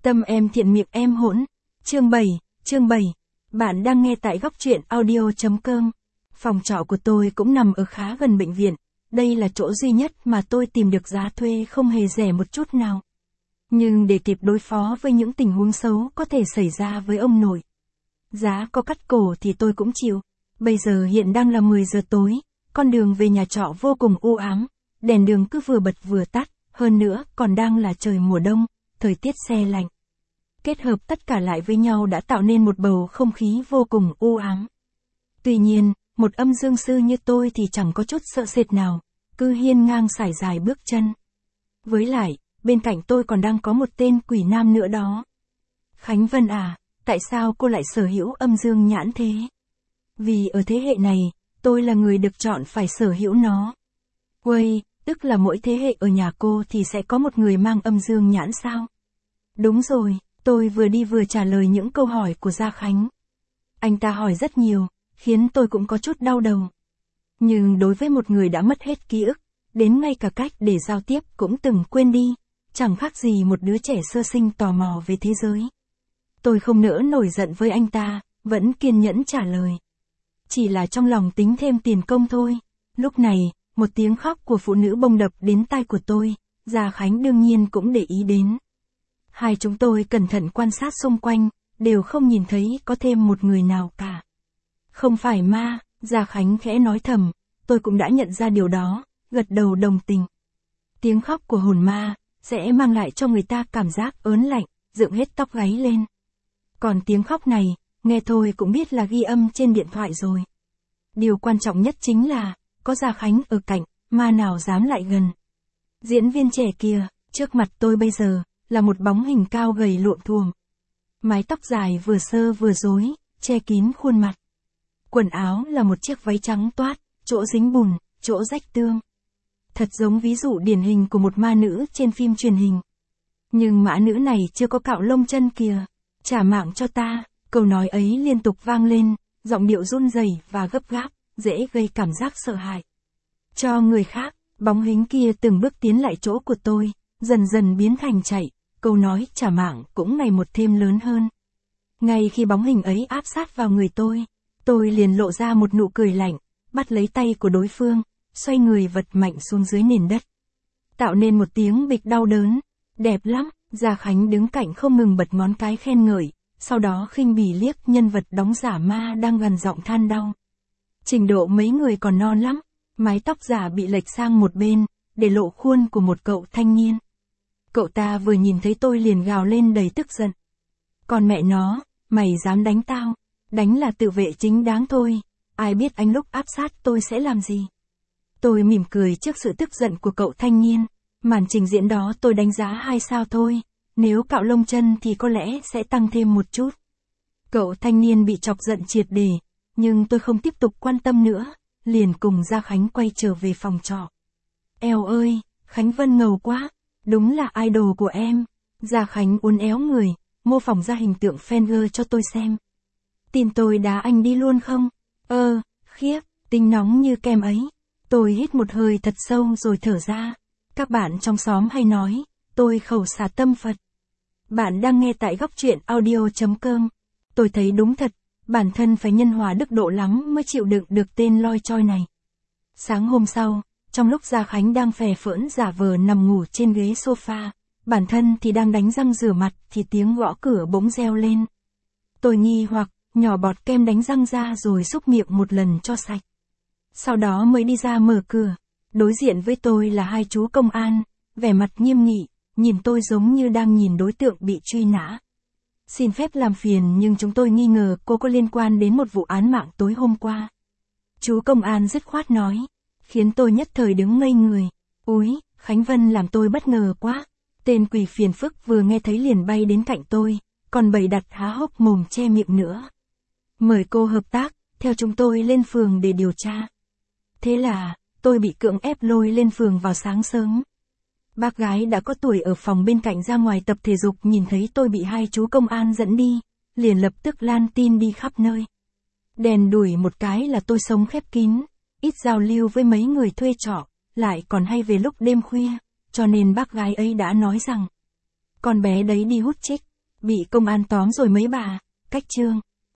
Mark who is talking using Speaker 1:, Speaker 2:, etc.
Speaker 1: Tâm em thiện miệng em hỗn. Chương 7. Bạn đang nghe tại góc truyện audio.com. Phòng trọ của tôi cũng nằm ở khá gần bệnh viện. Đây là chỗ duy nhất mà tôi tìm được giá thuê không hề rẻ một chút nào. Nhưng để kịp đối phó với những tình huống xấu có thể xảy ra với ông nội, giá có cắt cổ thì tôi cũng chịu. Bây giờ hiện đang là 10 giờ tối, con đường về nhà trọ vô cùng u ám, đèn đường cứ vừa bật vừa tắt, hơn nữa còn đang là trời mùa đông, thời tiết se lạnh. Kết hợp tất cả lại với nhau đã tạo nên một bầu không khí vô cùng u ám. Tuy nhiên, một âm dương sư như tôi thì chẳng có chút sợ sệt nào, cứ hiên ngang sải dài bước chân. Với lại, bên cạnh tôi còn đang có một tên quỷ nam nữa đó. Khánh Vân à, tại sao cô lại sở hữu âm dương nhãn thế? Vì ở thế hệ này, tôi là người được chọn phải sở hữu nó. Uầy, tức là mỗi thế hệ ở nhà cô thì sẽ có một người mang âm dương nhãn sao? Đúng rồi, tôi vừa đi vừa trả lời những câu hỏi của Gia Khánh. Anh ta hỏi rất nhiều, khiến tôi cũng có chút đau đầu. Nhưng đối với một người đã mất hết ký ức, đến ngay cả cách để giao tiếp cũng từng quên đi, chẳng khác gì một đứa trẻ sơ sinh tò mò về thế giới. Tôi không nỡ nổi giận với anh ta, vẫn kiên nhẫn trả lời. Chỉ là trong lòng tính thêm tiền công thôi. Lúc này, một tiếng khóc của phụ nữ bông đập đến tai của tôi, Gia Khánh đương nhiên cũng để ý đến. Hai chúng tôi cẩn thận quan sát xung quanh, đều không nhìn thấy có thêm một người nào cả. Không phải ma, Gia Khánh khẽ nói thầm, tôi cũng đã nhận ra điều đó, gật đầu đồng tình. Tiếng khóc của hồn ma, sẽ mang lại cho người ta cảm giác ớn lạnh, dựng hết tóc gáy lên. Còn tiếng khóc này, nghe thôi cũng biết là ghi âm trên điện thoại rồi. Điều quan trọng nhất chính là, có Gia Khánh ở cạnh, ma nào dám lại gần. Diễn viên trẻ kia, trước mặt tôi bây giờ, là một bóng hình cao gầy luộm thuồm. Mái tóc dài vừa sơ vừa rối, che kín khuôn mặt. Quần áo là một chiếc váy trắng toát, chỗ dính bùn, chỗ rách tương. Thật giống ví dụ điển hình của một ma nữ trên phim truyền hình. Nhưng mã nữ này chưa có cạo lông chân kìa. Trả mạng cho ta, câu nói ấy liên tục vang lên, giọng điệu run rẩy và gấp gáp, dễ gây cảm giác sợ hãi. Cho người khác, bóng hình kia từng bước tiến lại chỗ của tôi, dần dần biến thành chạy, câu nói trả mạng cũng ngày một thêm lớn hơn. Ngay khi bóng hình ấy áp sát vào người tôi liền lộ ra một nụ cười lạnh, bắt lấy tay của đối phương, xoay người vật mạnh xuống dưới nền đất. Tạo nên một tiếng bịch đau đớn, đẹp lắm, Gia Khánh đứng cạnh không ngừng bật ngón cái khen ngợi, sau đó khinh bỉ liếc nhân vật đóng giả ma đang gằn giọng than đau. Trình độ mấy người còn non lắm, mái tóc giả bị lệch sang một bên, để lộ khuôn của một cậu thanh niên. Cậu ta vừa nhìn thấy tôi liền gào lên đầy tức giận. Còn mẹ nó, mày dám đánh tao, đánh là tự vệ chính đáng thôi, ai biết anh lúc áp sát tôi sẽ làm gì. Tôi mỉm cười trước sự tức giận của cậu thanh niên, màn trình diễn đó tôi đánh giá 2 sao thôi, nếu cạo lông chân thì có lẽ sẽ tăng thêm một chút. Cậu thanh niên bị chọc giận triệt để, nhưng tôi không tiếp tục quan tâm nữa, liền cùng Gia Khánh quay trở về phòng trọ. Eo ơi, Khánh Vân ngầu quá, đúng là idol của em. Gia Khánh uốn éo người, mô phỏng ra hình tượng Fenger cho tôi xem. Tin tôi đá anh đi luôn không? Khiếp, tính nóng như kem ấy. Tôi hít một hơi thật sâu rồi thở ra. Các bạn trong xóm hay nói, tôi khẩu xả tâm Phật. Bạn đang nghe tại góc truyện audio.com. Tôi thấy đúng thật, bản thân phải nhân hòa đức độ lắm mới chịu đựng được tên loi choi này. Sáng hôm sau, trong lúc Gia Khánh đang phè phỡn giả vờ nằm ngủ trên ghế sofa, bản thân thì đang đánh răng rửa mặt thì tiếng gõ cửa bỗng reo lên. Tôi nghi hoặc, nhỏ bọt kem đánh răng ra rồi xúc miệng một lần cho sạch. Sau đó mới đi ra mở cửa. Đối diện với tôi là hai chú công an, vẻ mặt nghiêm nghị, nhìn tôi giống như đang nhìn đối tượng bị truy nã. Xin phép làm phiền nhưng chúng tôi nghi ngờ cô có liên quan đến một vụ án mạng tối hôm qua. Chú công an dứt khoát nói, khiến tôi nhất thời đứng ngây người. Úi, Khánh Vân làm tôi bất ngờ quá. Tên quỷ phiền phức vừa nghe thấy liền bay đến cạnh tôi, còn bày đặt há hốc mồm che miệng nữa. Mời cô hợp tác, theo chúng tôi lên phường để điều tra. Thế là, tôi bị cưỡng ép lôi lên phường vào sáng sớm. Bác gái đã có tuổi ở phòng bên cạnh ra ngoài tập thể dục nhìn thấy tôi bị hai chú công an dẫn đi, liền lập tức lan tin đi khắp nơi. Đèn đuổi một cái là tôi sống khép kín, ít giao lưu với mấy người thuê trọ, lại còn hay về lúc đêm khuya, cho nên bác gái ấy đã nói rằng, con bé đấy đi hút chích, Bị công an tóm rồi mấy bà, cách chương.